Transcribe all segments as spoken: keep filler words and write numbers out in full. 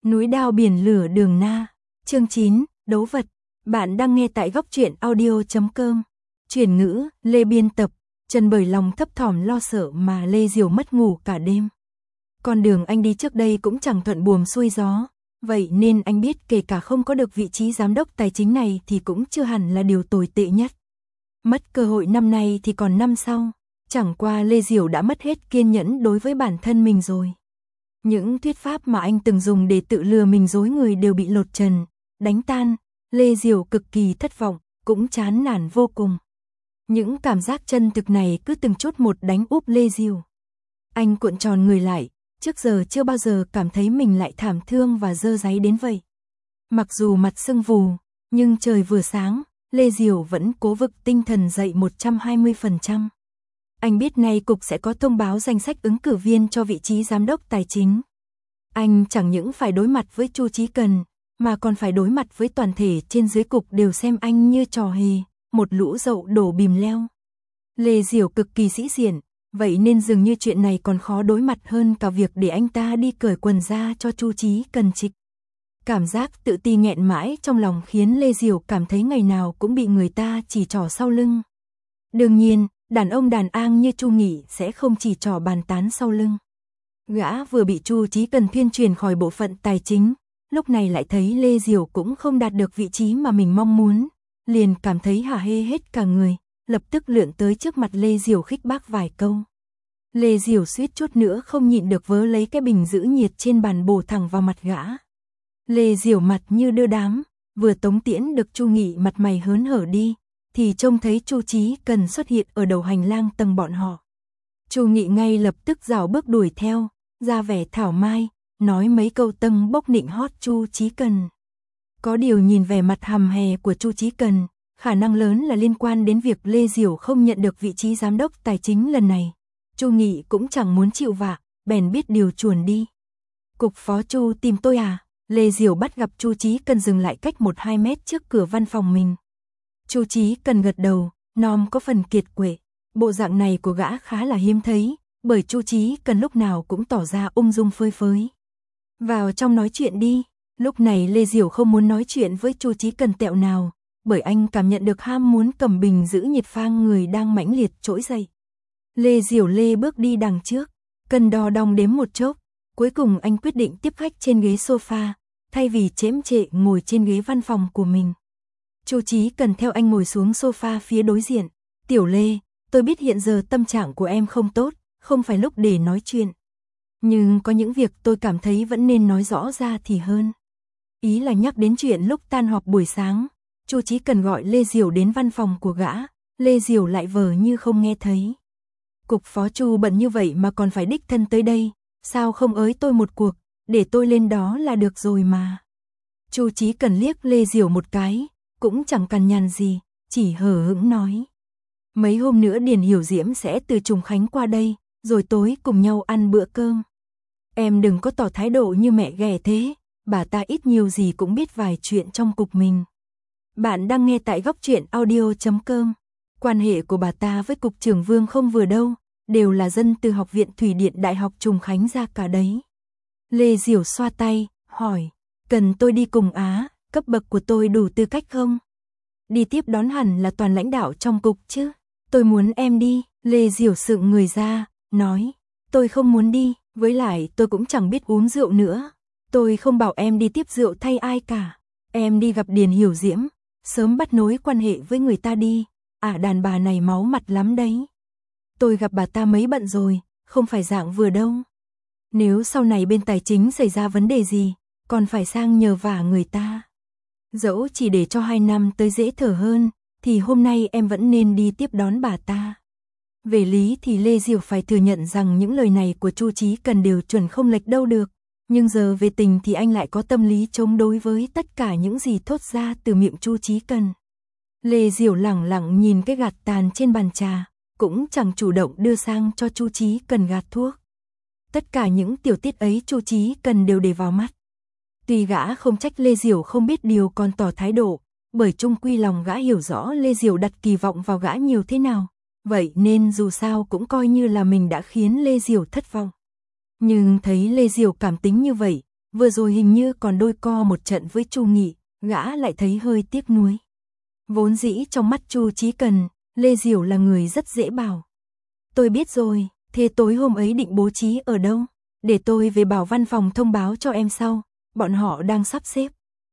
Núi đao biển lửa đường na. Chương chín, đấu vật. Bạn đang nghe tại góc truyện audio chấm com. Chuyển ngữ, Lê biên tập. Trần bởi lòng thấp thỏm lo sợ mà Lê Diều mất ngủ cả đêm. Con đường anh đi trước đây cũng chẳng thuận buồm xuôi gió, vậy nên anh biết kể cả không có được vị trí giám đốc tài chính này thì cũng chưa hẳn là điều tồi tệ nhất. Mất cơ hội năm nay thì còn năm sau, chẳng qua Lê Diều đã mất hết kiên nhẫn đối với bản thân mình rồi. Những thuyết pháp mà anh từng dùng để tự lừa mình dối người đều bị lột trần, đánh tan, Lê Diều cực kỳ thất vọng, cũng chán nản vô cùng. Những cảm giác chân thực này cứ từng chút một đánh úp Lê Diều. Anh cuộn tròn người lại, trước giờ chưa bao giờ cảm thấy mình lại thảm thương và dơ dáy đến vậy. Mặc dù mặt sưng vù, nhưng trời vừa sáng, Lê Diều vẫn cố vực tinh thần dậy một trăm hai mươi phần trăm. Anh biết nay cục sẽ có thông báo danh sách ứng cử viên cho vị trí giám đốc tài chính. Anh chẳng những phải đối mặt với Chu Chí Cần, mà còn phải đối mặt với toàn thể trên dưới cục đều xem anh như trò hề, một lũ dậu đổ bìm leo. Lê Diều cực kỳ sĩ diện, vậy nên dường như chuyện này còn khó đối mặt hơn cả việc để anh ta đi cởi quần ra cho Chu Chí Cần trịch. Cảm giác tự ti nghẹn mãi trong lòng khiến Lê Diều cảm thấy ngày nào cũng bị người ta chỉ trỏ sau lưng. Đương nhiên, đàn ông đàn ang như Chu Nghị sẽ không chỉ trỏ bàn tán sau lưng. Gã vừa bị Chu Chí Cần thuyên truyền khỏi bộ phận tài chính, lúc này lại thấy Lê Diều cũng không đạt được vị trí mà mình mong muốn, liền cảm thấy hả hê hết cả người, lập tức lượn tới trước mặt Lê Diều khích bác vài câu. Lê Diều suýt chút nữa không nhịn được vớ lấy cái bình giữ nhiệt trên bàn bổ thẳng vào mặt gã. Lê Diều mặt như đưa đám, vừa tống tiễn được Chu Nghị mặt mày hớn hở đi, thì trông thấy Chu Chí Cần xuất hiện ở đầu hành lang tầng bọn họ. Chu Nghị ngay lập tức rảo bước đuổi theo, ra vẻ thảo mai, nói mấy câu tâng bốc nịnh hót Chu Chí Cần. Có điều nhìn vẻ mặt hầm hè của Chu Chí Cần, khả năng lớn là liên quan đến việc Lê Diều không nhận được vị trí giám đốc tài chính lần này. Chu Nghị cũng chẳng muốn chịu vạ, bèn biết điều chuồn đi. Cục phó Chu tìm tôi à? Lê Diều bắt gặp Chu Chí Cần dừng lại cách một hai mét trước cửa văn phòng mình. Chu Chí Cần gật đầu, nom có phần kiệt quệ. Bộ dạng này của gã khá là hiếm thấy, bởi Chu Chí Cần lúc nào cũng tỏ ra ung dung phơi phới. Vào trong nói chuyện đi. Lúc này Lê Diều không muốn nói chuyện với Chu Chí Cần tẹo nào, bởi anh cảm nhận được ham muốn cầm bình giữ nhiệt phang người đang mãnh liệt trỗi dậy. Lê Diều lê bước đi đằng trước, cân đo đong đếm một chốc, cuối cùng anh quyết định tiếp khách trên ghế sofa, thay vì chễm chệ ngồi trên ghế văn phòng của mình. Chu Chí Cần theo anh ngồi xuống sofa phía đối diện. Tiểu Lê, tôi biết hiện giờ tâm trạng của em không tốt, không phải lúc để nói chuyện. Nhưng có những việc tôi cảm thấy vẫn nên nói rõ ra thì hơn. Ý là nhắc đến chuyện lúc tan họp buổi sáng, Chu Chí Cần gọi Lê Diều đến văn phòng của gã, Lê Diều lại vờ như không nghe thấy. Cục phó Chu bận như vậy mà còn phải đích thân tới đây, sao không ới tôi một cuộc, để tôi lên đó là được rồi mà. Chu Chí Cần liếc Lê Diều một cái, cũng chẳng cằn nhằn gì, chỉ hờ hững nói. Mấy hôm nữa Điền Hiểu Diễm sẽ từ Trùng Khánh qua đây, rồi tối cùng nhau ăn bữa cơm. Em đừng có tỏ thái độ như mẹ ghẻ thế, bà ta ít nhiều gì cũng biết vài chuyện trong cục mình. Bạn đang nghe tại góc truyện audio chấm com. Quan hệ của bà ta với cục trưởng Vương không vừa đâu, đều là dân từ học viện Thủy Điện Đại học Trùng Khánh ra cả đấy. Lê Diều xoa tay, hỏi, cần tôi đi cùng á, cấp bậc của tôi đủ tư cách không? Đi tiếp đón hẳn là toàn lãnh đạo trong cục chứ, tôi muốn em đi. Lê Diều sượng người ra, nói, tôi không muốn đi, với lại tôi cũng chẳng biết uống rượu nữa. Tôi không bảo em đi tiếp rượu thay ai cả. Em đi gặp Điền Hiểu Diễm, sớm bắt nối quan hệ với người ta đi. À, đàn bà này máu mặt lắm đấy. Tôi gặp bà ta mấy bận rồi, không phải dạng vừa đâu. Nếu sau này bên tài chính xảy ra vấn đề gì, còn phải sang nhờ vả người ta. Dẫu chỉ để cho hai năm tới dễ thở hơn, thì hôm nay em vẫn nên đi tiếp đón bà ta. Về lý thì Lê Diều phải thừa nhận rằng những lời này của Chu Chí Cần đều chuẩn không lệch đâu được. Nhưng giờ về tình thì anh lại có tâm lý chống đối với tất cả những gì thốt ra từ miệng Chu Chí Cần. Lê Diều lẳng lặng nhìn cái gạt tàn trên bàn trà, cũng chẳng chủ động đưa sang cho Chu Chí Cần gạt thuốc. Tất cả những tiểu tiết ấy Chu Chí Cần đều để vào mắt. Tuy gã không trách Lê Diều không biết điều còn tỏ thái độ, bởi chung quy lòng gã hiểu rõ Lê Diều đặt kỳ vọng vào gã nhiều thế nào, vậy nên dù sao cũng coi như là mình đã khiến Lê Diều thất vọng. Nhưng thấy Lê Diều cảm tính như vậy, vừa rồi hình như còn đôi co một trận với Chu Nghị, gã lại thấy hơi tiếc nuối. Vốn dĩ trong mắt Chu Chí Cần, Lê Diểu là người rất dễ bảo. Tôi biết rồi, thế tối hôm ấy định bố trí ở đâu? Để tôi về bảo văn phòng thông báo cho em sau, bọn họ đang sắp xếp.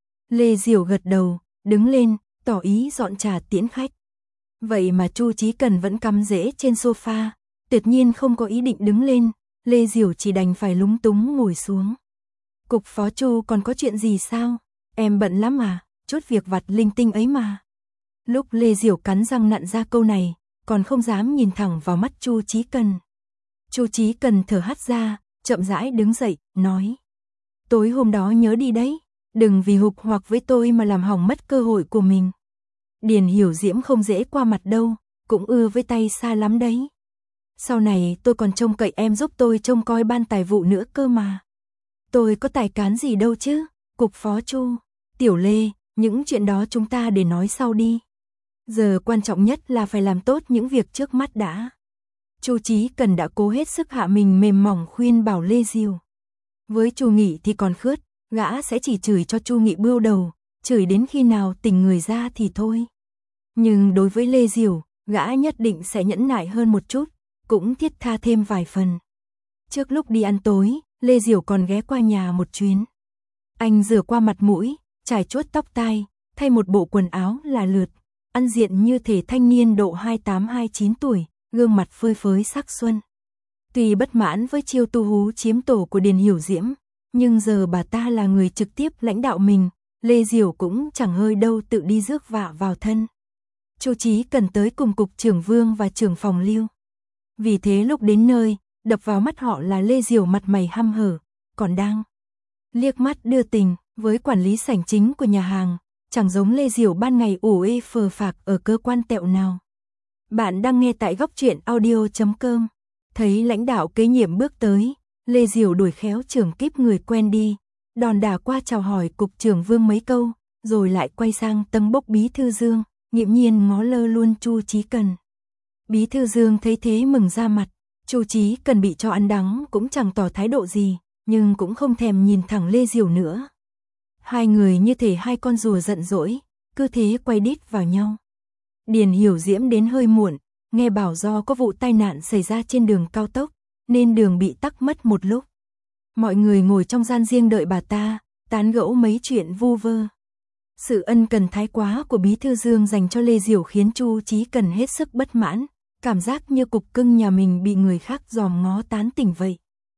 Lê Diểu gật đầu, đứng lên, tỏ ý dọn trà tiễn khách. Vậy mà Chu Chí Cần vẫn cắm rễ trên sofa, tuyệt nhiên không có ý định đứng lên, Lê Diểu chỉ đành phải lúng túng ngồi xuống. Cục phó Chu còn có chuyện gì sao? Em bận lắm à, chút việc vặt linh tinh ấy mà. Lúc Lê Diểu cắn răng nặn ra câu này, còn không dám nhìn thẳng vào mắt Chu Chí Cần. Chu Chí Cần thở hắt ra, chậm rãi đứng dậy, nói. Tối hôm đó nhớ đi đấy, đừng vì hụt hoặc với tôi mà làm hỏng mất cơ hội của mình. Điền Hiểu Diễm không dễ qua mặt đâu, cũng ưa với tay xa lắm đấy. Sau này tôi còn trông cậy em giúp tôi trông coi ban tài vụ nữa cơ mà. Tôi có tài cán gì đâu chứ, cục phó Chu, Tiểu Lê, những chuyện đó chúng ta để nói sau đi. Giờ quan trọng nhất là phải làm tốt những việc trước mắt đã. Chu Chí Cần đã cố hết sức hạ mình mềm mỏng khuyên bảo Lê Diểu. Với Chu Nghị thì còn khướt, gã sẽ chỉ chửi cho Chu Nghị bươu đầu, chửi đến khi nào tỉnh người ra thì thôi. Nhưng đối với Lê Diểu, gã nhất định sẽ nhẫn nại hơn một chút, cũng thiết tha thêm vài phần. Trước lúc đi ăn tối, Lê Diểu còn ghé qua nhà một chuyến. Anh rửa qua mặt mũi, chải chuốt tóc tai, thay một bộ quần áo là lượt, ăn diện như thể thanh niên độ hai mươi tám hai mươi chín tuổi, gương mặt phơi phới sắc xuân. Tuy bất mãn với chiêu tu hú chiếm tổ của Điền Hiểu Diễm, nhưng giờ bà ta là người trực tiếp lãnh đạo mình, Lê Diểu cũng chẳng hơi đâu tự đi rước vạ vào thân. Chu Chí Cần tới cùng cục trưởng Vương và trưởng phòng Lưu. Vì thế lúc đến nơi, đập vào mắt họ là Lê Diểu mặt mày hăm hở, còn đang liếc mắt đưa tình với quản lý sảnh chính của nhà hàng, chẳng giống Lê Diểu ban ngày ủ ê phờ phạc ở cơ quan tẹo nào. Bạn đang nghe tại góc truyện audio chấm com. Thấy lãnh đạo kế nhiệm bước tới, Lê Diểu đuổi khéo trưởng kíp người quen đi, đòn đả qua chào hỏi cục trưởng Vương mấy câu, rồi lại quay sang tâng bốc bí thư Dương, nghiễm nhiên ngó lơ luôn Chu Chí Cần. Bí thư Dương thấy thế mừng ra mặt, Chu Chí Cần bị cho ăn đắng cũng chẳng tỏ thái độ gì, nhưng cũng không thèm nhìn thẳng Lê Diểu nữa. Hai người như thể hai con rùa giận dỗi, cứ thế quay đít vào nhau. Điền Hiểu Diễm đến hơi muộn, nghe bảo do có vụ tai nạn xảy ra trên đường cao tốc, nên đường bị tắc mất một lúc. Mọi người ngồi trong gian riêng đợi bà ta, tán gẫu mấy chuyện vu vơ. Sự ân cần thái quá của bí thư Dương dành cho Lê Diểu khiến Chu Chí Cần hết sức bất mãn, cảm giác như cục cưng nhà mình bị người khác dòm ngó tán tỉnh vậy.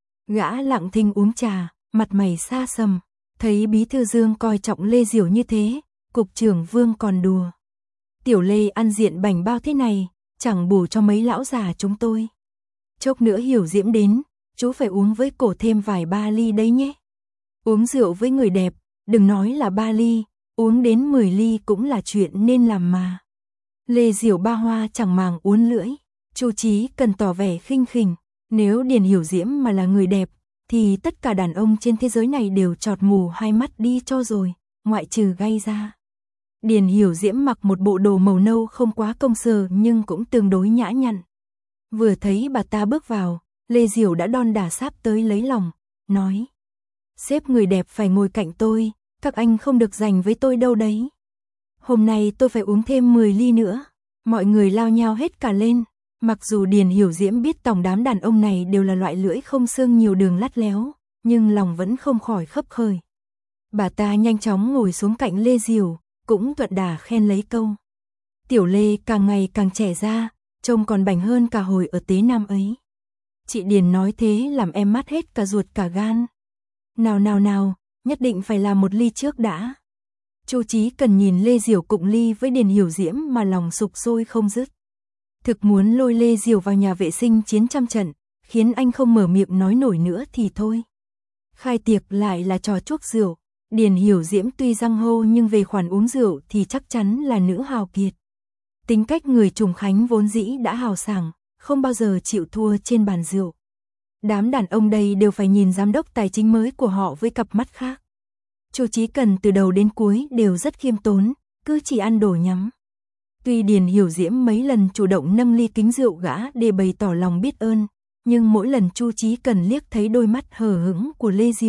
Gã lặng thinh uống trà, mặt mày xa sầm, thấy bí thư Dương coi trọng Lê Diểu như thế, cục trưởng Vương còn đùa. Tiểu Lê ăn diện bảnh bao thế này, chẳng bù cho mấy lão già chúng tôi. Chốc nữa Hiểu Diễm đến, chú phải uống với cổ thêm vài ba ly đấy nhé. Uống rượu với người đẹp, đừng nói là ba ly, uống đến mười ly cũng là chuyện nên làm mà. Lê Diểu ba hoa chẳng màng uốn lưỡi, Chu Chí Cần tỏ vẻ khinh khỉnh, nếu Điền Hiểu Diễm mà là người đẹp, thì tất cả đàn ông trên thế giới này đều chọt mù hai mắt đi cho rồi, ngoại trừ gay ra. Điền Hiểu Diễm mặc một bộ đồ màu nâu không quá công sở nhưng cũng tương đối nhã nhặn. Vừa thấy bà ta bước vào, Lê Diểu đã đon đả sáp tới lấy lòng, nói. Sếp người đẹp phải ngồi cạnh tôi, các anh không được giành với tôi đâu đấy. Hôm nay tôi phải uống thêm mười ly nữa. Mọi người lao nhao hết cả lên, mặc dù Điền Hiểu Diễm biết tổng đám đàn ông này đều là loại lưỡi không xương nhiều đường lắt léo, nhưng lòng vẫn không khỏi khấp khởi. Bà ta nhanh chóng ngồi xuống cạnh Lê Diểu, cũng thuận đà khen lấy câu. Tiểu Lê càng ngày càng trẻ ra, trông còn bảnh hơn cả hồi ở Tế Nam ấy. Chị Điền nói thế làm em mát hết cả ruột cả gan. Nào nào nào, nhất định phải làm một ly trước đã. Chu Chí Cần nhìn Lê Diểu cụng ly với Điền Hiểu Diễm mà lòng sục sôi không dứt. Thực muốn lôi Lê Diểu vào nhà vệ sinh chiến trăm trận, khiến anh không mở miệng nói nổi nữa thì thôi. Khai tiệc lại là trò chuốc rượu, Điền Hiểu Diễm tuy răng hô nhưng về khoản uống rượu thì chắc chắn là nữ hào kiệt. Tính cách người Trùng Khánh vốn dĩ đã hào sảng, không bao giờ chịu thua trên bàn rượu. Đám đàn ông đây đều phải nhìn giám đốc tài chính mới của họ với cặp mắt khác. Chu Chí Cần từ đầu đến cuối đều rất khiêm tốn, cứ chỉ ăn đồ nhắm. Tuy Điền Hiểu Diễm mấy lần chủ động nâng ly kính rượu gã để bày tỏ lòng biết ơn, nhưng mỗi lần Chu Chí Cần liếc thấy đôi mắt hờ hững của Lê Diểu,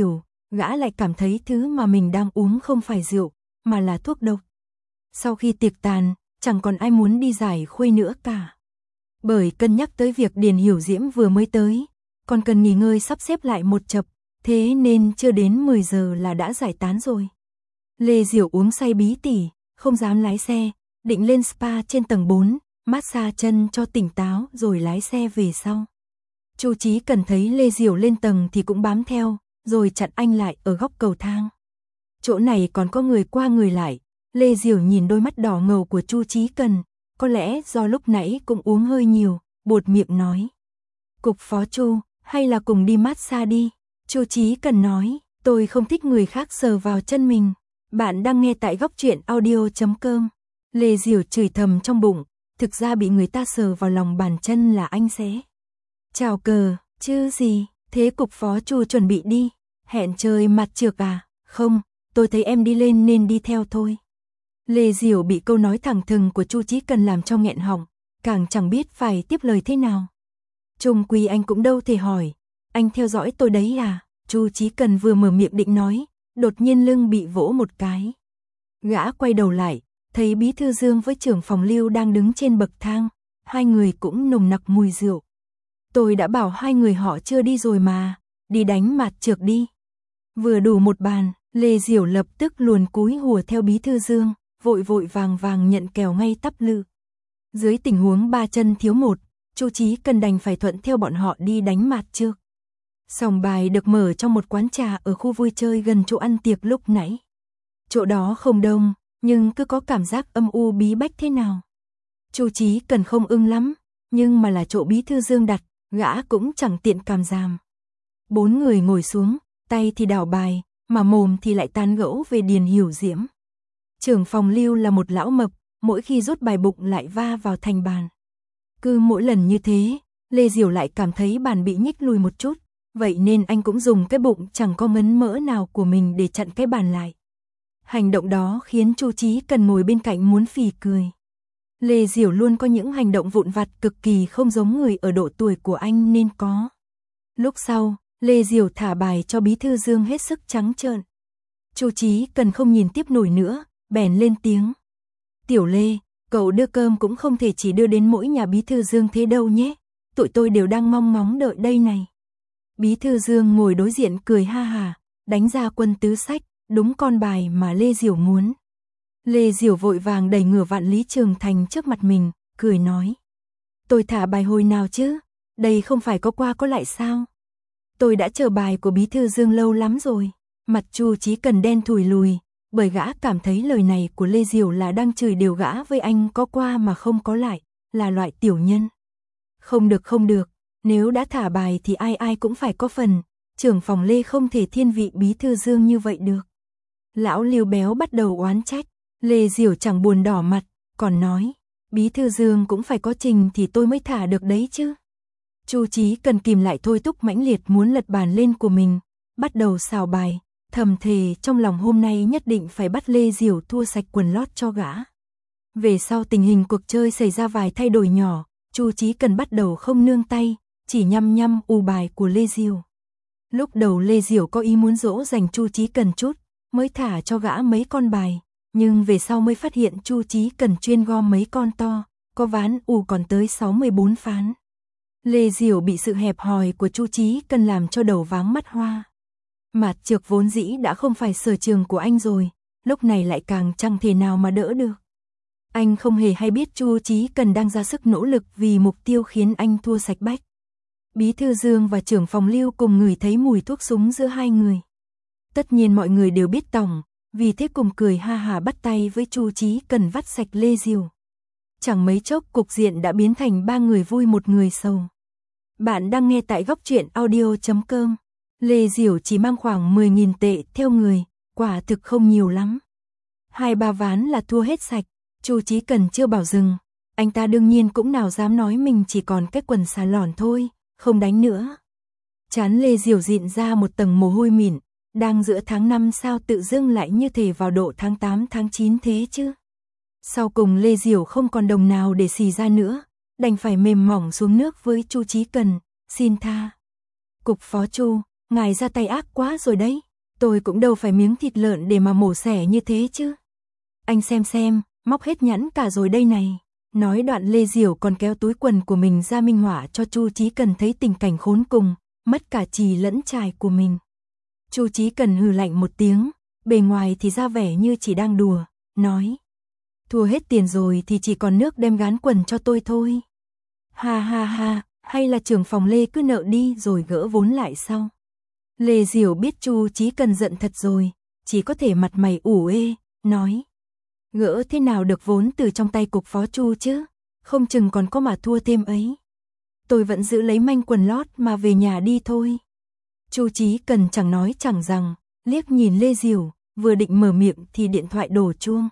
gã lại cảm thấy thứ mà mình đang uống không phải rượu, mà là thuốc độc. Sau khi tiệc tàn, chẳng còn ai muốn đi giải khuây nữa cả. Bởi cân nhắc tới việc Điền Hiểu Diễm vừa mới tới, còn cần nghỉ ngơi sắp xếp lại một chập, thế nên chưa đến mười giờ là đã giải tán rồi. Lê Diểu uống say bí tỉ, không dám lái xe, định lên spa trên tầng bốn, massage chân cho tỉnh táo rồi lái xe về sau. Chu Chí Cần thấy Lê Diểu lên tầng thì cũng bám theo, rồi chặn anh lại ở góc cầu thang. Chỗ này còn có người qua người lại, Lê Diểu nhìn đôi mắt đỏ ngầu của Chu Chí Cần, có lẽ do lúc nãy cũng uống hơi nhiều, buột miệng nói. Cục phó Chu, hay là cùng đi massage đi. Chu Chí Cần nói, tôi không thích người khác sờ vào chân mình. Bạn đang nghe tại góc truyện audio chấm com. Lê Diểu chửi thầm trong bụng, thực ra bị người ta sờ vào lòng bàn chân là anh sẽ. Chào cờ, chứ gì, thế cục phó Chu chuẩn bị đi. Hẹn chơi mặt trược à, không, tôi thấy em đi lên nên đi theo thôi. Lê Diểu bị câu nói thẳng thừng của Chu Chí Cần làm cho nghẹn họng, càng chẳng biết phải tiếp lời thế nào. Chung quy anh cũng đâu thể hỏi, anh theo dõi tôi đấy à? Chu Chí Cần vừa mở miệng định nói, đột nhiên lưng bị vỗ một cái. Gã quay đầu lại, thấy Bí thư Dương với trưởng phòng Lưu đang đứng trên bậc thang, hai người cũng nồng nặc mùi rượu. Tôi đã bảo hai người họ chưa đi rồi mà, đi đánh mặt trược đi. Vừa đủ một bàn, Lê Diểu lập tức luồn cúi hùa theo Bí thư Dương, vội vội vàng vàng nhận kèo ngay tắp lự. Dưới tình huống ba chân thiếu một, Chu Chí Cần đành phải thuận theo bọn họ đi đánh mặt trược. Sòng bài được mở trong một quán trà ở khu vui chơi gần chỗ ăn tiệc lúc nãy. Chỗ đó không đông, nhưng cứ có cảm giác âm u bí bách thế nào. Chu Chí Cần không ưng lắm, nhưng mà là chỗ Bí thư Dương đặt, gã cũng chẳng tiện cảm giảm. Bốn người ngồi xuống, tay thì đảo bài, mà mồm thì lại tán gẫu về Điền Hiểu Diễm. Trưởng phòng Lưu là một lão mập, mỗi khi rút bài bụng lại va vào thành bàn. Cứ mỗi lần như thế, Lê Diểu lại cảm thấy bàn bị nhích lùi một chút, vậy nên anh cũng dùng cái bụng chẳng có ngấn mỡ nào của mình để chặn cái bàn lại. Hành động đó khiến Chu Chí Cần ngồi bên cạnh muốn phì cười. Lê Diểu luôn có những hành động vụn vặt cực kỳ không giống người ở độ tuổi của anh nên có. Lúc sau, Lê Diểu thả bài cho Bí thư Dương hết sức trắng trợn. Chu Chí Cần không nhìn tiếp nổi nữa, bèn lên tiếng. Tiểu Lê, cậu đưa cơm cũng không thể chỉ đưa đến mỗi nhà Bí thư Dương thế đâu nhé, tụi tôi đều đang mong ngóng đợi đây này. Bí thư Dương ngồi đối diện cười ha hà, đánh ra quân tứ sách, đúng con bài mà Lê Diểu muốn. Lê Diểu vội vàng đẩy ngửa Vạn Lý Trường Thành trước mặt mình, cười nói. Tôi thả bài hồi nào chứ, đây không phải có qua có lại sao? Tôi đã chờ bài của Bí thư Dương lâu lắm rồi. Mặt Chu Chí Cần đen thùi lùi, bởi gã cảm thấy lời này của Lê Diểu là đang chửi đều gã với anh có qua mà không có lại, là loại tiểu nhân. Không được không được, nếu đã thả bài thì ai ai cũng phải có phần, trưởng phòng Lê không thể thiên vị Bí thư Dương như vậy được. Lão Lưu béo bắt đầu oán trách, Lê Diểu chẳng buồn đỏ mặt, còn nói, Bí thư Dương cũng phải có trình thì tôi mới thả được đấy chứ. Chu Chí Cần kìm lại thôi thúc mãnh liệt muốn lật bàn lên của mình, bắt đầu xào bài, thầm thề trong lòng hôm nay nhất định phải bắt Lê Diểu thua sạch quần lót cho gã. Về sau tình hình cuộc chơi xảy ra vài thay đổi nhỏ, Chu Chí Cần bắt đầu không nương tay, chỉ nhăm nhăm u bài của Lê Diểu. Lúc đầu Lê Diểu có ý muốn dỗ dành Chu Chí Cần chút, mới thả cho gã mấy con bài, nhưng về sau mới phát hiện Chu Chí Cần chuyên gom mấy con to, có ván u còn tới sáu mươi bốn phán. Lê Diểu bị sự hẹp hòi của Chu Chí Cần làm cho đầu váng mắt hoa. Mạt trược vốn dĩ đã không phải sở trường của anh rồi, lúc này lại càng chẳng thể nào mà đỡ được. Anh không hề hay biết Chu Chí Cần đang ra sức nỗ lực vì mục tiêu khiến anh thua sạch bách. Bí thư Dương và trưởng phòng Lưu cùng ngửi thấy mùi thuốc súng giữa hai người. Tất nhiên mọi người đều biết tỏng, vì thế cùng cười ha hà bắt tay với Chu Chí Cần vắt sạch Lê Diểu. Chẳng mấy chốc cục diện đã biến thành ba người vui một người sầu. Bạn đang nghe tại góc truyện audio chấm com. Lê Diểu chỉ mang khoảng mười nghìn tệ theo người, quả thực không nhiều lắm. Hai ba ván là thua hết sạch, Chu Chí Cần chưa bảo dừng, anh ta đương nhiên cũng nào dám nói mình chỉ còn cái quần xà lòn thôi, không đánh nữa. Trán Lê Diểu dịn ra một tầng mồ hôi mịn, đang giữa tháng năm sao tự dưng lại như thể vào độ tháng tám tháng chín thế chứ. Sau cùng Lê Diểu không còn đồng nào để xì ra nữa, đành phải mềm mỏng xuống nước với Chu Chí Cần, xin tha. Cục phó Chu, ngài ra tay ác quá rồi đấy. Tôi cũng đâu phải miếng thịt lợn để mà mổ xẻ như thế chứ. Anh xem xem, móc hết nhẵn cả rồi đây này. Nói đoạn Lê Diểu còn kéo túi quần của mình ra minh họa cho Chu Chí Cần thấy tình cảnh khốn cùng, mất cả chì lẫn chài của mình. Chu Chí Cần hừ lạnh một tiếng, bề ngoài thì ra vẻ như chỉ đang đùa, nói. Thua hết tiền rồi thì chỉ còn nước đem gán quần cho tôi thôi. Ha ha ha, hay là trưởng phòng Lê cứ nợ đi rồi gỡ vốn lại sau. Lê Diểu biết Chu Chí Cần giận thật rồi, chỉ có thể mặt mày ủ ê, nói. Gỡ thế nào được vốn từ trong tay cục phó Chu chứ, không chừng còn có mà thua thêm ấy. Tôi vẫn giữ lấy manh quần lót mà về nhà đi thôi. Chu Chí Cần chẳng nói chẳng rằng, liếc nhìn Lê Diểu, vừa định mở miệng thì điện thoại đổ chuông.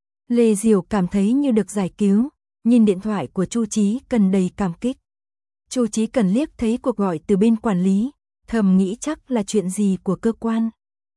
Lê Diểu cảm thấy như được giải cứu, nhìn điện thoại của Chu Chí Cần đầy cảm kích. Chu Chí Cần liếc thấy cuộc gọi từ bên quản lý, thầm nghĩ chắc là chuyện gì của cơ quan.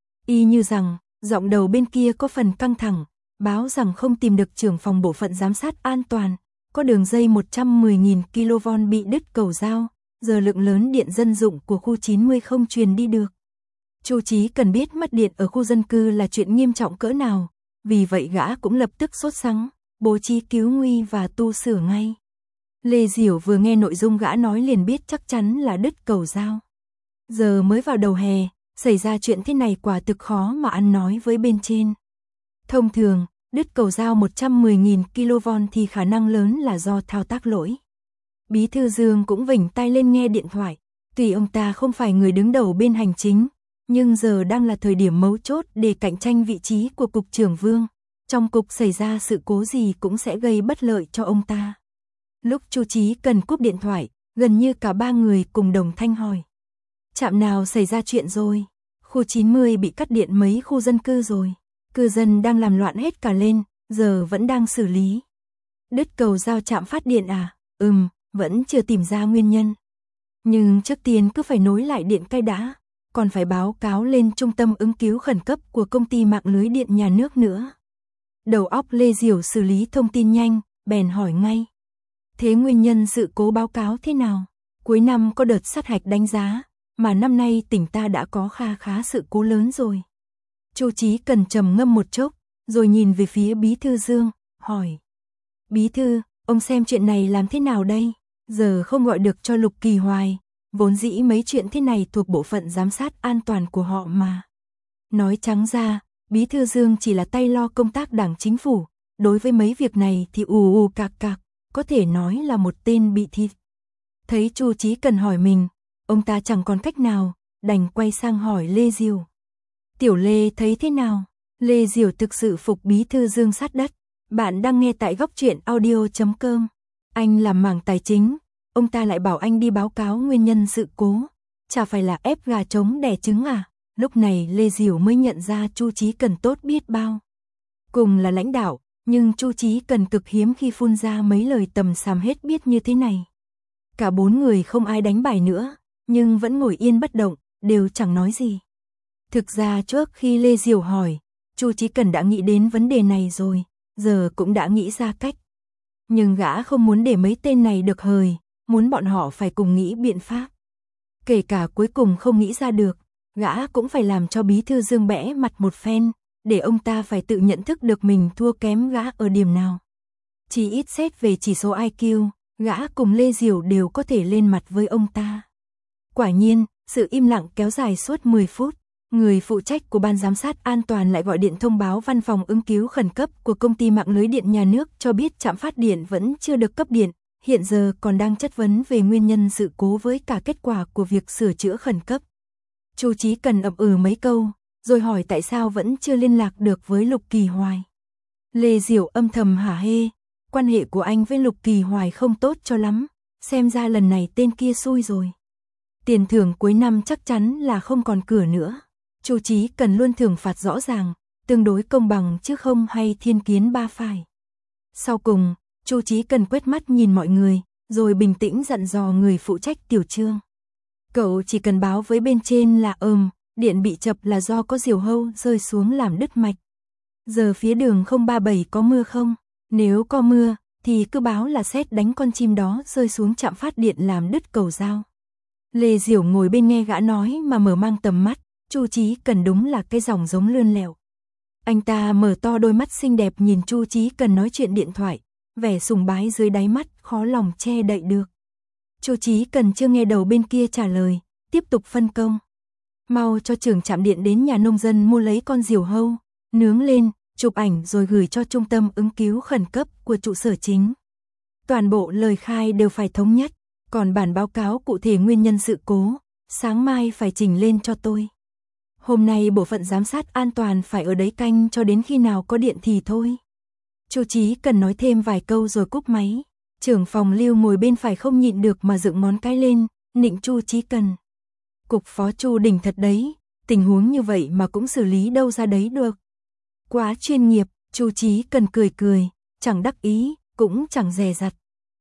Y như rằng, giọng đầu bên kia có phần căng thẳng, báo rằng không tìm được trưởng phòng bộ phận giám sát an toàn, có đường dây một trăm mười nghìn ki lô vôn bị đứt cầu giao, giờ lượng lớn điện dân dụng của khu chín mươi không truyền đi được. Chu Chí Cần biết mất điện ở khu dân cư là chuyện nghiêm trọng cỡ nào, vì vậy gã cũng lập tức sốt sắng, bố trí cứu nguy và tu sửa ngay. Lê Diểu vừa nghe nội dung gã nói liền biết chắc chắn là đứt cầu giao. Giờ mới vào đầu hè, xảy ra chuyện thế này quả thực khó mà ăn nói với bên trên. Thông thường, đứt cầu giao một trăm mười nghìn ki lô vôn thì khả năng lớn là do thao tác lỗi. Bí thư Dương cũng vểnh tai lên nghe điện thoại, tuy ông ta không phải người đứng đầu bên hành chính, nhưng giờ đang là thời điểm mấu chốt để cạnh tranh vị trí của cục trưởng Vương. Trong cục xảy ra sự cố gì cũng sẽ gây bất lợi cho ông ta. Lúc Chu Chí Cần cúp điện thoại, gần như cả ba người cùng đồng thanh hỏi. Trạm nào xảy ra chuyện rồi? Khu chín mươi bị cắt điện mấy khu dân cư rồi. Cư dân đang làm loạn hết cả lên, giờ vẫn đang xử lý. Đứt cầu giao trạm phát điện à? Ừm, vẫn chưa tìm ra nguyên nhân. Nhưng trước tiên cứ phải nối lại điện cái đã, còn phải báo cáo lên trung tâm ứng cứu khẩn cấp của công ty mạng lưới điện nhà nước nữa. Đầu óc Lê Diểu xử lý thông tin nhanh, bèn hỏi ngay. Thế nguyên nhân sự cố báo cáo thế nào? Cuối năm có đợt sát hạch đánh giá, mà năm nay tỉnh ta đã có kha khá sự cố lớn rồi. Chu Chí Cần trầm ngâm một chốc, rồi nhìn về phía Bí thư Dương, hỏi. Bí thư, ông xem chuyện này làm thế nào đây? Giờ không gọi được cho Lục Kỳ Hoài, vốn dĩ mấy chuyện thế này thuộc bộ phận giám sát an toàn của họ mà. Nói trắng ra, Bí thư Dương chỉ là tay lo công tác đảng chính phủ, đối với mấy việc này thì ù ù cạc cạc, có thể nói là một tên bị thịt. Thấy Chu Chí Cần hỏi mình, ông ta chẳng còn cách nào, đành quay sang hỏi Lê Diểu. Tiểu Lê thấy thế nào? Lê Diểu thực sự phục Bí thư Dương sát đất. Bạn đang nghe tại góc truyện audio chấm com. Anh làm mảng tài chính, ông ta lại bảo anh đi báo cáo nguyên nhân sự cố. Chả phải là ép gà trống đẻ trứng à? Lúc này Lê Diểu mới nhận ra Chu Chí Cần tốt biết bao. Cùng là lãnh đạo, nhưng Chu Chí Cần cực hiếm khi phun ra mấy lời tầm xàm hết biết như thế này. Cả bốn người không ai đánh bài nữa, nhưng vẫn ngồi yên bất động, đều chẳng nói gì. Thực ra trước khi Lê Diểu hỏi, Chu Chí Cần đã nghĩ đến vấn đề này rồi, giờ cũng đã nghĩ ra cách. Nhưng gã không muốn để mấy tên này được hời, muốn bọn họ phải cùng nghĩ biện pháp. Kể cả cuối cùng không nghĩ ra được, gã cũng phải làm cho Bí thư Dương bẽ mặt một phen, để ông ta phải tự nhận thức được mình thua kém gã ở điểm nào. Chỉ ít xét về chỉ số i kiu, gã cùng Lê Diểu đều có thể lên mặt với ông ta. Quả nhiên, sự im lặng kéo dài suốt mười phút. Người phụ trách của ban giám sát an toàn lại gọi điện thông báo văn phòng ứng cứu khẩn cấp của công ty mạng lưới điện nhà nước cho biết trạm phát điện vẫn chưa được cấp điện, hiện giờ còn đang chất vấn về nguyên nhân sự cố với cả kết quả của việc sửa chữa khẩn cấp. Chu Chí Cần ậm ừ mấy câu, rồi hỏi tại sao vẫn chưa liên lạc được với Lục Kỳ Hoài. Lê Diểu âm thầm hả hê, quan hệ của anh với Lục Kỳ Hoài không tốt cho lắm, xem ra lần này tên kia xui rồi. Tiền thưởng cuối năm chắc chắn là không còn cửa nữa. Chu Chí Cần luôn thưởng phạt rõ ràng, tương đối công bằng chứ không hay thiên kiến ba phải. Sau cùng, Chu Chí Cần quét mắt nhìn mọi người, rồi bình tĩnh dặn dò người phụ trách Tiểu Trương. Cậu chỉ cần báo với bên trên là ừm, điện bị chập là do có diều hâu rơi xuống làm đứt mạch. Giờ phía đường không ba bảy có mưa không? Nếu có mưa, thì cứ báo là sét đánh con chim đó rơi xuống trạm phát điện làm đứt cầu giao. Lê Diểu ngồi bên nghe gã nói mà mở mang tầm mắt, Chu Chí Cần đúng là cái dòng giống lươn lẹo. Anh ta mở to đôi mắt xinh đẹp nhìn Chu Chí Cần nói chuyện điện thoại, vẻ sùng bái dưới đáy mắt khó lòng che đậy được. Chu Chí Cần chưa nghe đầu bên kia trả lời, tiếp tục phân công. Mau cho trưởng trạm điện đến nhà nông dân mua lấy con diều hâu, nướng lên, chụp ảnh rồi gửi cho trung tâm ứng cứu khẩn cấp của trụ sở chính. Toàn bộ lời khai đều phải thống nhất, còn bản báo cáo cụ thể nguyên nhân sự cố, sáng mai phải trình lên cho tôi. Hôm nay bộ phận giám sát an toàn phải ở đấy canh cho đến khi nào có điện thì thôi. Chu Chí Cần nói thêm vài câu rồi cúp máy. Trưởng phòng Lưu ngồi bên phải không nhịn được mà dựng ngón cái lên, nịnh Chu Chí Cần. Cục phó Chu đỉnh thật đấy, tình huống như vậy mà cũng xử lý đâu ra đấy được. Quá chuyên nghiệp, Chu Chí Cần cười cười, chẳng đắc ý, cũng chẳng dè dặt.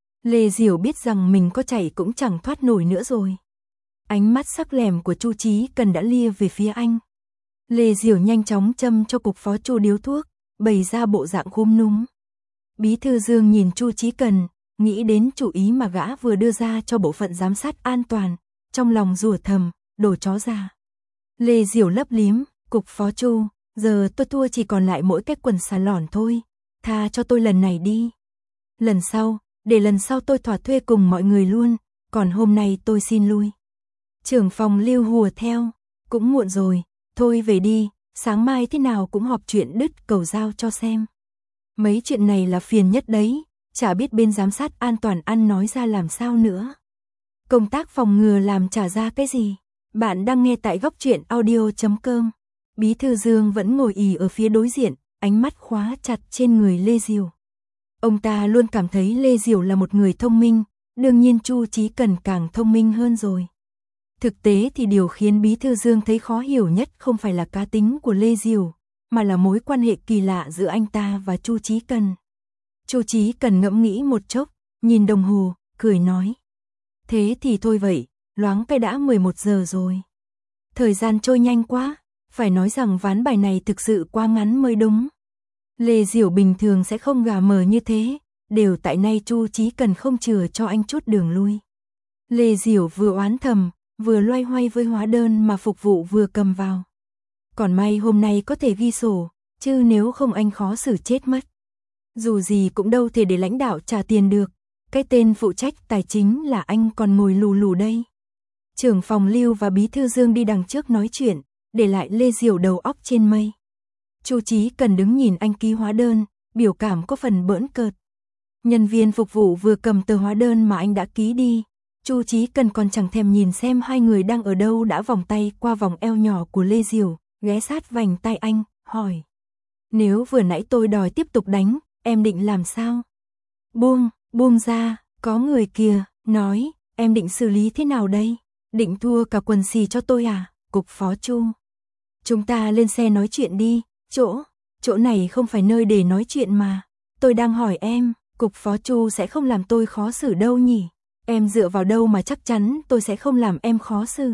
Lê Diểu biết rằng mình có chạy cũng chẳng thoát nổi nữa rồi. Ánh mắt sắc lẻm của Chu Chí Cần đã lia về phía anh. Lê Diểu nhanh chóng châm cho cục phó Chu điếu thuốc, bày ra bộ dạng khúm núm. Bí thư Dương nhìn Chu Chí Cần, nghĩ đến chủ ý mà gã vừa đưa ra cho bộ phận giám sát an toàn, trong lòng rủa thầm, đồ chó già. Lê Diểu lấp liếm, cục phó Chu, giờ tôi thua chỉ còn lại mỗi cái quần xà lòn thôi, tha cho tôi lần này đi. Lần sau, để lần sau tôi thỏa thuê cùng mọi người luôn, còn hôm nay tôi xin lui. Trưởng phòng Lưu hùa theo, cũng muộn rồi, thôi về đi, sáng mai thế nào cũng họp chuyện đứt cầu giao cho xem. Mấy chuyện này là phiền nhất đấy, chả biết bên giám sát an toàn ăn nói ra làm sao nữa. Công tác phòng ngừa làm trả ra cái gì? Bạn đang nghe tại góc truyện audio chấm com. Bí thư Dương vẫn ngồi ì ở phía đối diện, ánh mắt khóa chặt trên người Lê Diểu. Ông ta luôn cảm thấy Lê Diểu là một người thông minh, đương nhiên Chu Chí Cần càng thông minh hơn rồi. Thực tế thì điều khiến Bí thư Dương thấy khó hiểu nhất không phải là cá tính của Lê Diểu, mà là mối quan hệ kỳ lạ giữa anh ta và Chu Chí Cần. Chu Chí Cần ngẫm nghĩ một chốc, nhìn đồng hồ, cười nói. Thế thì thôi vậy, loáng cái đã mười một giờ rồi. Thời gian trôi nhanh quá, phải nói rằng ván bài này thực sự quá ngắn mới đúng. Lê Diểu bình thường sẽ không gà mờ như thế, đều tại nay Chu Chí Cần không chừa cho anh chút đường lui. Lê Diểu vừa oán thầm, vừa loay hoay với hóa đơn mà phục vụ vừa cầm vào. Còn may hôm nay có thể ghi sổ, chứ nếu không anh khó xử chết mất. Dù gì cũng đâu thể để lãnh đạo trả tiền được, cái tên phụ trách tài chính là anh còn ngồi lù lù đây. Trưởng phòng Lưu và Bí thư Dương đi đằng trước nói chuyện, để lại Lê Diểu đầu óc trên mây. Chu Chí Cần đứng nhìn anh ký hóa đơn, biểu cảm có phần bỡn cợt. Nhân viên phục vụ vừa cầm tờ hóa đơn mà anh đã ký đi, Chu Chí Cần còn chẳng thèm nhìn xem hai người đang ở đâu đã vòng tay qua vòng eo nhỏ của Lê Diểu, ghé sát vành tay anh, hỏi. Nếu vừa nãy tôi đòi tiếp tục đánh, em định làm sao? Buông, buông ra, có người kìa, nói, em định xử lý thế nào đây? Định thua cả quần xì cho tôi à? Cục phó Chu. Chúng ta lên xe nói chuyện đi, chỗ, chỗ này không phải nơi để nói chuyện mà. Tôi đang hỏi em, cục phó Chu sẽ không làm tôi khó xử đâu nhỉ? Em dựa vào đâu mà chắc chắn tôi sẽ không làm em khó xử?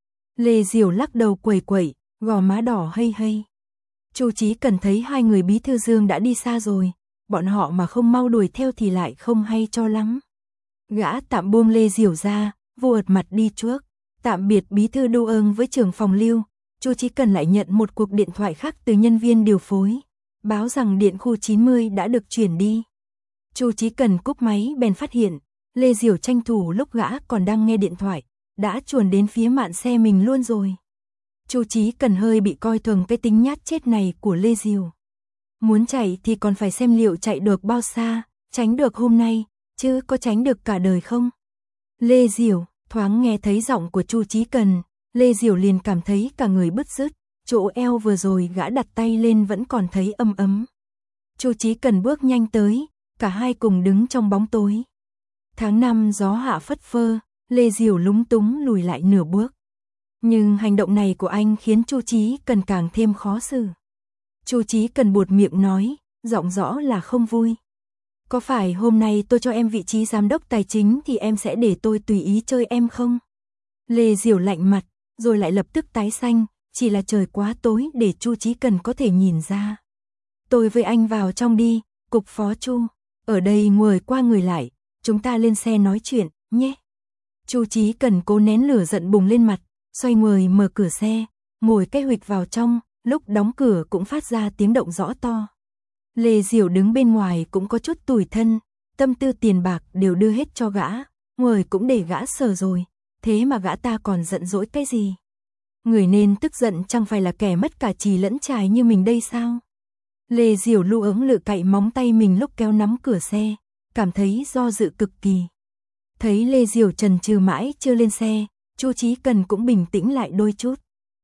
Lê Diểu lắc đầu quẩy quẩy, gò má đỏ hây hây. Chu Chí Cần thấy hai người Bí thư Dương đã đi xa rồi, bọn họ mà không mau đuổi theo thì lại không hay cho lắm. Gã tạm buông Lê Diểu ra, vô ợt mặt đi trước, tạm biệt Bí thư Đô ơn với trưởng phòng Lưu. Chu Chí Cần lại nhận một cuộc điện thoại khác từ nhân viên điều phối, báo rằng điện khu chín mươi đã được chuyển đi. Chu Chí Cần cúp máy bèn phát hiện, Lê Diểu tranh thủ lúc gã còn đang nghe điện thoại, đã chuồn đến phía mạn xe mình luôn rồi. Chu Chí Cần hơi bị coi thường cái tính nhát chết này của Lê Diểu. Muốn chạy thì còn phải xem liệu chạy được bao xa, tránh được hôm nay, chứ có tránh được cả đời không? Lê Diểu, thoáng nghe thấy giọng của Chu Chí Cần, Lê Diểu liền cảm thấy cả người bứt rứt, chỗ eo vừa rồi gã đặt tay lên vẫn còn thấy ấm ấm. Chu Chí Cần bước nhanh tới, cả hai cùng đứng trong bóng tối. Tháng năm gió hạ phất phơ, Lê Diểu lúng túng lùi lại nửa bước. Nhưng hành động này của anh khiến Chu Chí Cần càng thêm khó xử. Chu Chí Cần buột miệng nói, giọng rõ là không vui. Có phải hôm nay tôi cho em vị trí giám đốc tài chính thì em sẽ để tôi tùy ý chơi em không? Lê Diểu lạnh mặt, rồi lại lập tức tái xanh, chỉ là trời quá tối để Chu Chí Cần có thể nhìn ra. Tôi với anh vào trong đi, cục phó Chu, ở đây người qua người lại, chúng ta lên xe nói chuyện, nhé. Chu Chí Cần cố nén lửa giận bùng lên mặt, xoay người mở cửa xe, ngồi cái huỵch vào trong, lúc đóng cửa cũng phát ra tiếng động rõ to. Lê Diểu đứng bên ngoài cũng có chút tủi thân, tâm tư tiền bạc đều đưa hết cho gã, người cũng để gã sờ rồi, thế mà gã ta còn giận dỗi cái gì? Người nên tức giận chẳng phải là kẻ mất cả chì lẫn chài như mình đây sao? Lê Diểu lu ứng lự cạy móng tay mình lúc kéo nắm cửa xe, cảm thấy do dự cực kỳ. Thấy Lê Diểu chần chừ mãi chưa lên xe, Chu Chí Cần cũng bình tĩnh lại đôi chút.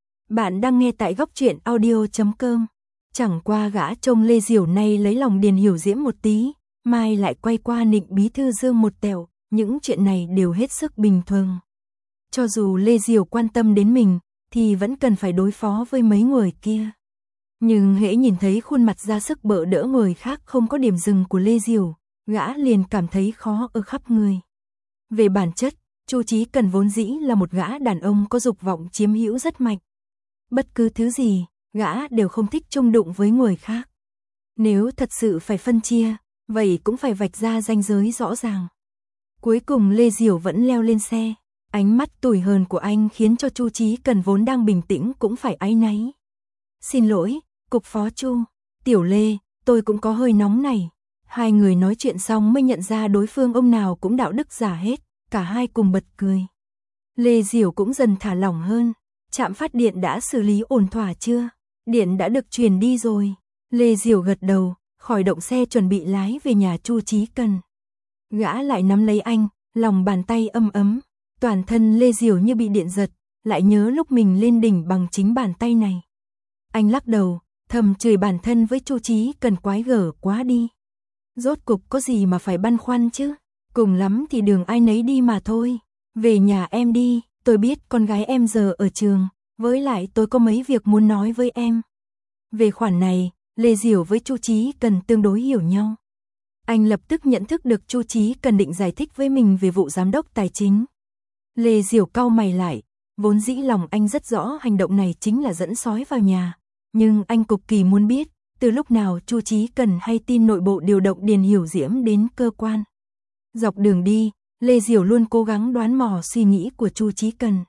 Bạn đang nghe tại góc truyện audio chấm com. Chẳng qua gã trông Lê Diểu nay lấy lòng Điền Hiểu Diễm một tí, mai lại quay qua nịnh bí thư Dương một tẹo, những chuyện này đều hết sức bình thường. Cho dù Lê Diểu quan tâm đến mình, thì vẫn cần phải đối phó với mấy người kia. Nhưng hễ nhìn thấy khuôn mặt ra sức bợ đỡ người khác không có điểm dừng của Lê Diểu, gã liền cảm thấy khó ở khắp người. Về bản chất, Chu Chí Cần vốn dĩ là một gã đàn ông có dục vọng chiếm hữu rất mạnh. Bất cứ thứ gì, gã đều không thích chung đụng với người khác. Nếu thật sự phải phân chia, vậy cũng phải vạch ra ranh giới rõ ràng. Cuối cùng Lê Diểu vẫn leo lên xe, ánh mắt tủi hờn của anh khiến cho Chu Chí Cần vốn đang bình tĩnh cũng phải áy náy. Xin lỗi, cục phó Chu, Tiểu Lê, tôi cũng có hơi nóng này. Hai người nói chuyện xong mới nhận ra đối phương ông nào cũng đạo đức giả hết, cả hai cùng bật cười. Lê Diểu cũng dần thả lỏng hơn. Trạm phát điện đã xử lý ổn thỏa chưa? Điện đã được truyền đi rồi. Lê Diểu gật đầu, khỏi động xe chuẩn bị lái về nhà Chu Chí Cần. Gã lại nắm lấy anh, lòng bàn tay âm ấm. Toàn thân Lê Diểu như bị điện giật, lại nhớ lúc mình lên đỉnh bằng chính bàn tay này. Anh lắc đầu, thầm chửi bản thân với Chu Chí Cần quái gở quá đi. Rốt cục có gì mà phải băn khoăn chứ? Cùng lắm thì đường ai nấy đi mà thôi. Về nhà em đi, tôi biết con gái em giờ ở trường, với lại tôi có mấy việc muốn nói với em. Về khoản này, Lê Diểu với Chu Chí Cần tương đối hiểu nhau. Anh lập tức nhận thức được Chu Chí Cần định giải thích với mình về vụ giám đốc tài chính. Lê Diểu cau mày lại, vốn dĩ lòng anh rất rõ hành động này chính là dẫn sói vào nhà, nhưng anh cực kỳ muốn biết, từ lúc nào Chu Chí Cần hay tin nội bộ điều động Điền Hiểu Diễm đến cơ quan. Dọc đường đi, Lê Diểu luôn cố gắng đoán mò suy nghĩ của Chu Chí Cần.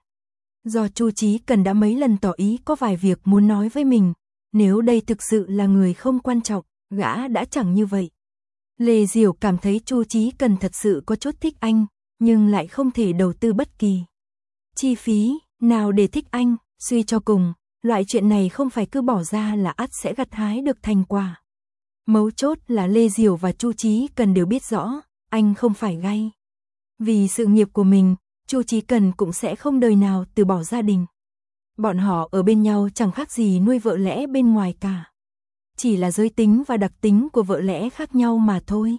Do Chu Chí Cần đã mấy lần tỏ ý có vài việc muốn nói với mình, nếu đây thực sự là người không quan trọng, gã đã chẳng như vậy. Lê Diểu cảm thấy Chu Chí Cần thật sự có chút thích anh, nhưng lại không thể đầu tư bất kỳ chi phí nào để thích anh, suy cho cùng, loại chuyện này không phải cứ bỏ ra là ắt sẽ gặt hái được thành quả. Mấu chốt là Lê Diểu và Chu Chí Cần đều biết rõ, anh không phải gay. Vì sự nghiệp của mình, Chu Chí Cần cũng sẽ không đời nào từ bỏ gia đình. Bọn họ ở bên nhau chẳng khác gì nuôi vợ lẽ bên ngoài cả. Chỉ là giới tính và đặc tính của vợ lẽ khác nhau mà thôi.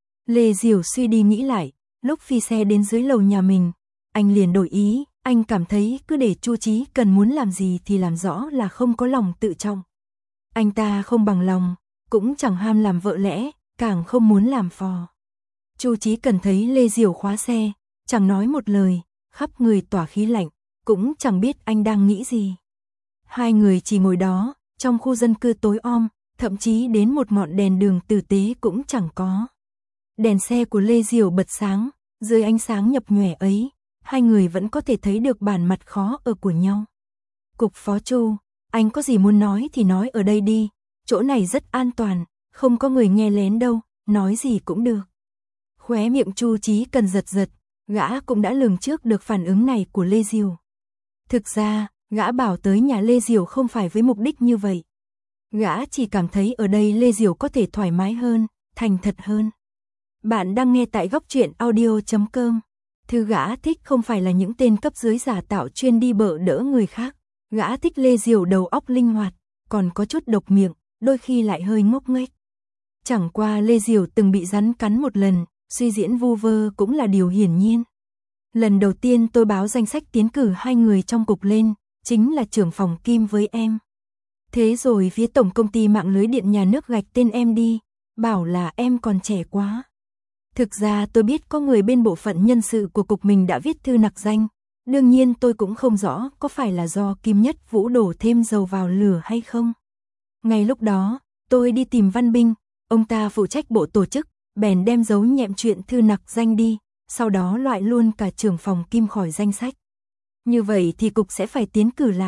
Lê Diểu suy đi nghĩ lại, lúc phi xe đến dưới lầu nhà mình, anh liền đổi ý, anh cảm thấy cứ để Chu Chí Cần muốn làm gì thì làm rõ là không có lòng tự trọng. Anh ta không bằng lòng, cũng chẳng ham làm vợ lẽ, càng không muốn làm phò. Chu Chí Cần thấy Lê Diểu khóa xe, chẳng nói một lời, khắp người tỏa khí lạnh, cũng chẳng biết anh đang nghĩ gì. Hai người chỉ ngồi đó, trong khu dân cư tối om, thậm chí đến một ngọn đèn đường tử tế cũng chẳng có. Đèn xe của Lê Diểu bật sáng, dưới ánh sáng nhập nhòe ấy, hai người vẫn có thể thấy được bản mặt khó ở của nhau. Cục phó Chu, anh có gì muốn nói thì nói ở đây đi, chỗ này rất an toàn, không có người nghe lén đâu, nói gì cũng được. Khóe miệng Chu Chí Cần giật giật, gã cũng đã lường trước được phản ứng này của Lê Diểu. Thực ra, gã bảo tới nhà Lê Diểu không phải với mục đích như vậy. Gã chỉ cảm thấy ở đây Lê Diểu có thể thoải mái hơn, thành thật hơn. Bạn đang nghe tại góc truyện audio chấm com. Thứ gã thích không phải là những tên cấp dưới giả tạo chuyên đi bợ đỡ người khác. Gã thích Lê Diểu đầu óc linh hoạt, còn có chút độc miệng, đôi khi lại hơi ngốc nghếch. Chẳng qua Lê Diểu từng bị rắn cắn một lần, suy diễn vu vơ cũng là điều hiển nhiên. Lần đầu tiên tôi báo danh sách tiến cử hai người trong cục lên, chính là trưởng phòng Kim với em. Thế rồi phía tổng công ty mạng lưới điện nhà nước gạch tên em đi, bảo là em còn trẻ quá. Thực ra tôi biết có người bên bộ phận nhân sự của cục mình đã viết thư nặc danh, đương nhiên tôi cũng không rõ có phải là do Kim Nhất Vũ đổ thêm dầu vào lửa hay không. Ngay lúc đó, tôi đi tìm Văn Binh, ông ta phụ trách bộ tổ chức, bèn đem dấu nhẹm chuyện thư nặc danh đi, sau đó loại luôn cả trưởng phòng Kim khỏi danh sách. Như vậy thì cục sẽ phải tiến cử lại.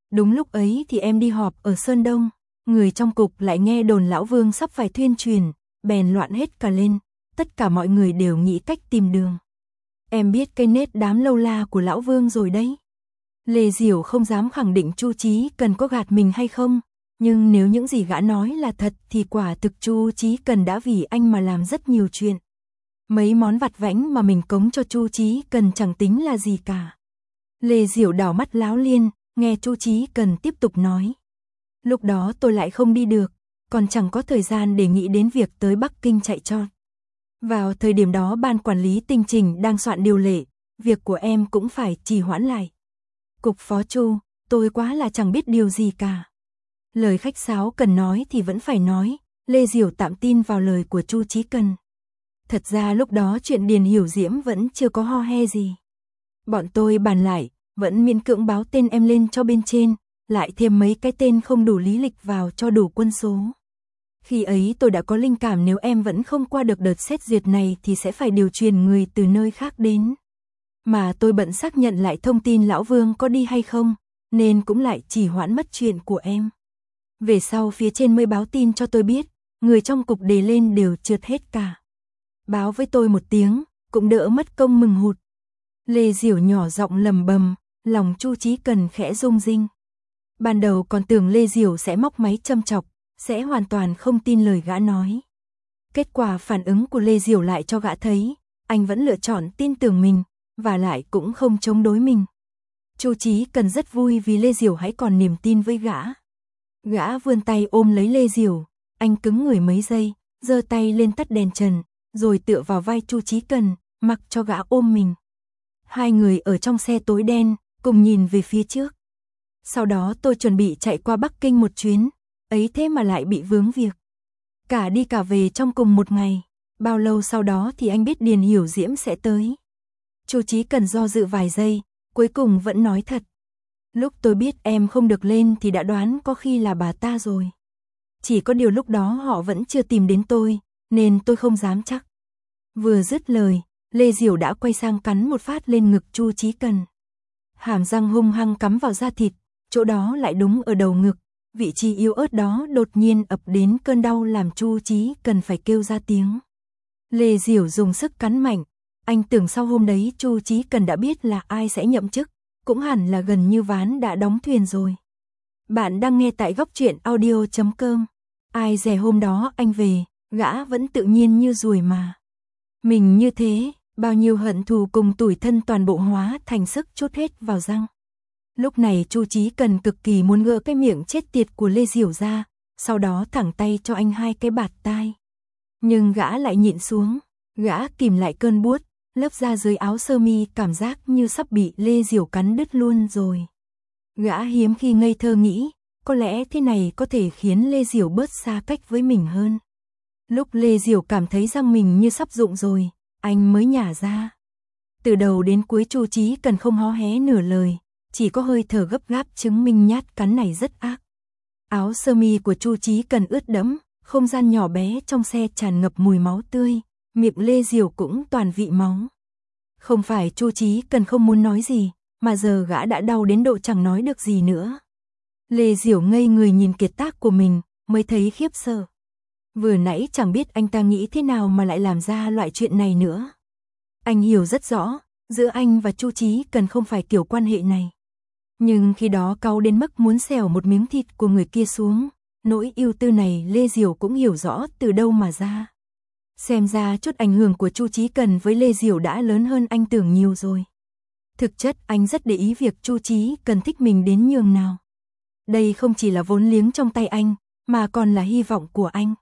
Đúng lúc ấy thì em đi họp ở Sơn Đông, người trong cục lại nghe đồn Lão Vương sắp phải thuyên truyền, bèn loạn hết cả lên, tất cả mọi người đều nghĩ cách tìm đường. Em biết cái nết đám lâu la của Lão Vương rồi đấy. Lê Diểu không dám khẳng định Chu Chí Cần có gạt mình hay không, nhưng nếu những gì gã nói là thật thì quả thực Chu Chí Cần đã vì anh mà làm rất nhiều chuyện. Mấy món vặt vãnh mà mình cống cho Chu Chí Cần chẳng tính là gì cả. Lê Diểu đảo mắt láo liên, nghe Chu Chí Cần tiếp tục nói. Lúc đó tôi lại không đi được, còn chẳng có thời gian để nghĩ đến việc tới Bắc Kinh chạy trọt. Vào thời điểm đó ban quản lý Tinh Trình đang soạn điều lệ, việc của em cũng phải trì hoãn lại. Cục phó Chu, tôi quá là chẳng biết điều gì cả. Lời khách sáo cần nói thì vẫn phải nói, Lê Diểu tạm tin vào lời của Chu Chí Cần. Thật ra lúc đó chuyện Điền Hiểu Diễm vẫn chưa có ho he gì. Bọn tôi bàn lại, vẫn miễn cưỡng báo tên em lên cho bên trên, lại thêm mấy cái tên không đủ lý lịch vào cho đủ quân số. Khi ấy tôi đã có linh cảm nếu em vẫn không qua được đợt xét duyệt này thì sẽ phải điều chuyển người từ nơi khác đến. Mà tôi bận xác nhận lại thông tin Lão Vương có đi hay không, nên cũng lại chỉ hoãn mất chuyện của em. Về sau phía trên mới báo tin cho tôi biết, người trong cục đề lên đều trượt hết cả. Báo với tôi một tiếng, cũng đỡ mất công mừng hụt. Lê Diểu nhỏ giọng lầm bầm, lòng Chu Chí Cần khẽ rung rinh. Ban đầu còn tưởng Lê Diểu sẽ móc máy châm chọc, sẽ hoàn toàn không tin lời gã nói. Kết quả phản ứng của Lê Diểu lại cho gã thấy, anh vẫn lựa chọn tin tưởng mình, và lại cũng không chống đối mình. Chu Chí Cần rất vui vì Lê Diểu hãy còn niềm tin với gã. Gã vươn tay ôm lấy Lê Diểu, anh cứng người mấy giây, giơ tay lên tắt đèn trần, rồi tựa vào vai Chu Chí Cần, mặc cho gã ôm mình. Hai người ở trong xe tối đen, cùng nhìn về phía trước. Sau đó tôi chuẩn bị chạy qua Bắc Kinh một chuyến, ấy thế mà lại bị vướng việc. Cả đi cả về trong cùng một ngày, bao lâu sau đó thì anh biết Điền Hiểu Diễm sẽ tới. Chu Chí Cần do dự vài giây, cuối cùng vẫn nói thật. Lúc tôi biết em không được lên thì đã đoán có khi là bà ta rồi. Chỉ có điều lúc đó họ vẫn chưa tìm đến tôi, nên tôi không dám chắc. Vừa dứt lời, Lê Diểu đã quay sang cắn một phát lên ngực Chu Chí Cần. Hàm răng hung hăng cắm vào da thịt, chỗ đó lại đúng ở đầu ngực, vị trí yếu ớt đó đột nhiên ập đến cơn đau làm Chu Chí Cần phải kêu ra tiếng. Lê Diểu dùng sức cắn mạnh, anh tưởng sau hôm đấy Chu Chí Cần đã biết là ai sẽ nhậm chức, cũng hẳn là gần như ván đã đóng thuyền rồi. Bạn đang nghe tại góc truyện audio chấm com. Ai dè hôm đó anh về, gã vẫn tự nhiên như ruồi mà. Mình như thế, bao nhiêu hận thù cùng tủi thân toàn bộ hóa thành sức chốt hết vào răng. Lúc này Chu Chí Cần cực kỳ muốn gỡ cái miệng chết tiệt của Lê Diểu ra, sau đó thẳng tay cho anh hai cái bạt tai. Nhưng gã lại nhịn xuống, gã kìm lại cơn buốt, lớp da dưới áo sơ mi cảm giác như sắp bị Lê Diểu cắn đứt luôn rồi. Gã hiếm khi ngây thơ nghĩ, có lẽ thế này có thể khiến Lê Diểu bớt xa cách với mình hơn. Lúc Lê Diểu cảm thấy răng mình như sắp rụng rồi, anh mới nhả ra. Từ đầu đến cuối Chu Chí Cần không hó hé nửa lời, chỉ có hơi thở gấp gáp chứng minh nhát cắn này rất ác. Áo sơ mi của Chu Chí Cần ướt đẫm, không gian nhỏ bé trong xe tràn ngập mùi máu tươi, miệng Lê Diểu cũng toàn vị máu. Không phải Chu Chí Cần không muốn nói gì, mà giờ gã đã đau đến độ chẳng nói được gì nữa. Lê Diểu ngây người nhìn kiệt tác của mình, mới thấy khiếp sợ. Vừa nãy chẳng biết anh ta nghĩ thế nào mà lại làm ra loại chuyện này nữa. Anh hiểu rất rõ, giữa anh và Chu Chí Cần không phải kiểu quan hệ này. Nhưng khi đó cáu đến mức muốn xẻo một miếng thịt của người kia xuống, nỗi ưu tư này Lê Diểu cũng hiểu rõ từ đâu mà ra. Xem ra chút ảnh hưởng của Chu Chí Cần với Lê Diểu đã lớn hơn anh tưởng nhiều rồi. Thực chất anh rất để ý việc Chu Chí Cần thích mình đến nhường nào. Đây không chỉ là vốn liếng trong tay anh, mà còn là hy vọng của anh.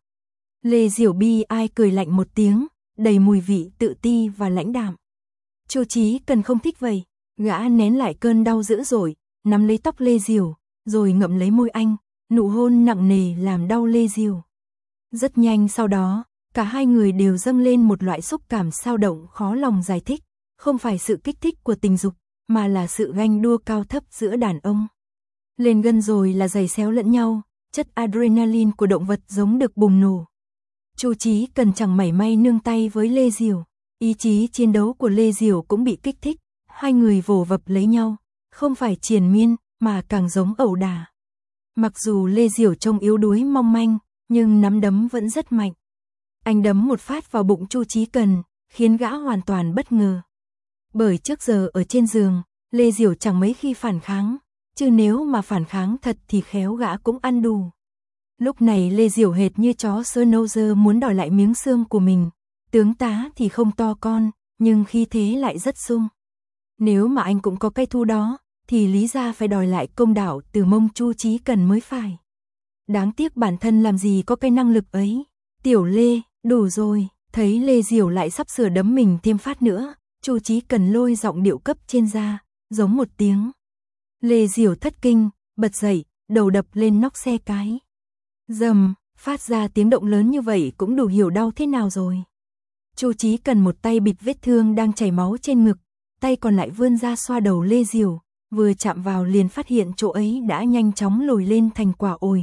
Lê Diểu bi ai cười lạnh một tiếng, đầy mùi vị tự ti và lãnh đạm. Chu Chí Cần không thích vậy, gã nén lại cơn đau dữ dội, nắm lấy tóc Lê Diểu, rồi ngậm lấy môi anh, nụ hôn nặng nề làm đau Lê Diểu. Rất nhanh sau đó, cả hai người đều dâng lên một loại xúc cảm sao động khó lòng giải thích, không phải sự kích thích của tình dục, mà là sự ganh đua cao thấp giữa đàn ông. Lên gân rồi là giày xéo lẫn nhau, chất adrenaline của động vật giống được bùng nổ. Chu Chí Cần chẳng mảy may nương tay với Lê Diểu, ý chí chiến đấu của Lê Diểu cũng bị kích thích, hai người vồ vập lấy nhau, không phải triền miên, mà càng giống ẩu đả. Mặc dù Lê Diểu trông yếu đuối mong manh, nhưng nắm đấm vẫn rất mạnh. Anh đấm một phát vào bụng Chu Chí Cần, khiến gã hoàn toàn bất ngờ. Bởi trước giờ ở trên giường, Lê Diểu chẳng mấy khi phản kháng, chứ nếu mà phản kháng thật thì khéo gã cũng ăn đù. Lúc này Lê Diểu hệt như chó sơ nâu dơ muốn đòi lại miếng xương của mình. Tướng tá thì không to con, nhưng khi thế lại rất sung. Nếu mà anh cũng có cái thu đó, thì lý ra phải đòi lại công đạo từ mông Chu Chí Cần mới phải. Đáng tiếc bản thân làm gì có cái năng lực ấy. Tiểu Lê, đủ rồi. Thấy Lê Diểu lại sắp sửa đấm mình thêm phát nữa, Chu Chí Cần lôi giọng điệu cấp trên ra, giống một tiếng. Lê Diểu thất kinh, bật dậy, đầu đập lên nóc xe cái. Dầm, phát ra tiếng động lớn như vậy cũng đủ hiểu đau thế nào rồi. Chu Chí Cần một tay bịt vết thương đang chảy máu trên ngực, tay còn lại vươn ra xoa đầu Lê Diểu, vừa chạm vào liền phát hiện chỗ ấy đã nhanh chóng lồi lên thành quả ổi.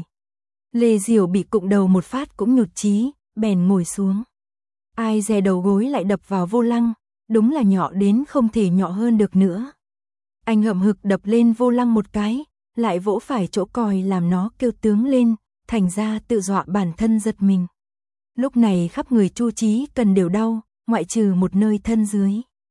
Lê Diểu bị cụng đầu một phát cũng nhụt chí, bèn ngồi xuống. Ai dè đầu gối lại đập vào vô lăng, đúng là nhỏ đến không thể nhỏ hơn được nữa. Anh hậm hực đập lên vô lăng một cái, lại vỗ phải chỗ còi làm nó kêu tướng lên, thành ra tự dọa bản thân giật mình. Lúc này khắp người Chu Chí Cần đều đau, ngoại trừ một nơi thân dưới.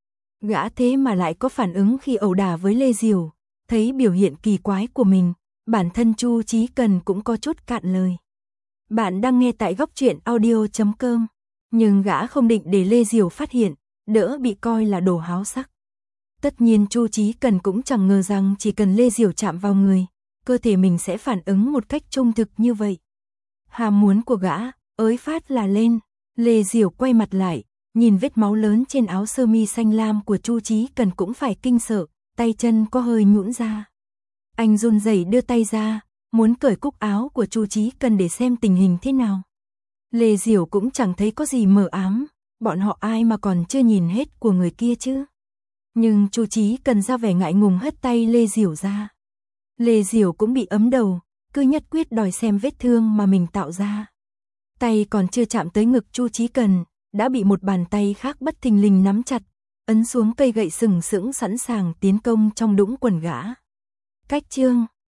Gã thế mà lại có phản ứng khi ẩu đả với Lê Diểu, thấy biểu hiện kỳ quái của mình, bản thân Chu Chí Cần cũng có chút cạn lời. Bạn đang nghe tại góc truyện audio chấm com, nhưng gã không định để Lê Diểu phát hiện, đỡ bị coi là đồ háo sắc. Tất nhiên Chu Chí Cần cũng chẳng ngờ rằng chỉ cần Lê Diểu chạm vào người, cơ thể mình sẽ phản ứng một cách trung thực như vậy. Ham muốn của gã, ới phát là lên. Lê Diểu quay mặt lại, nhìn vết máu lớn trên áo sơ mi xanh lam của Chu Chí Cần cũng phải kinh sợ, tay chân có hơi nhũn ra. Anh run rẩy đưa tay ra, muốn cởi cúc áo của Chu Chí Cần để xem tình hình thế nào. Lê Diểu cũng chẳng thấy có gì mờ ám, bọn họ ai mà còn chưa nhìn hết của người kia chứ. Nhưng Chu Chí Cần ra vẻ ngại ngùng hất tay Lê Diểu ra. Lê Diểu cũng bị ấm đầu, cứ nhất quyết đòi xem vết thương mà mình tạo ra. Tay còn chưa chạm tới ngực Chu Chí Cần, đã bị một bàn tay khác bất thình lình nắm chặt, ấn xuống cây gậy sừng sững sẵn sàng tiến công trong đũng quần gã. Cách chương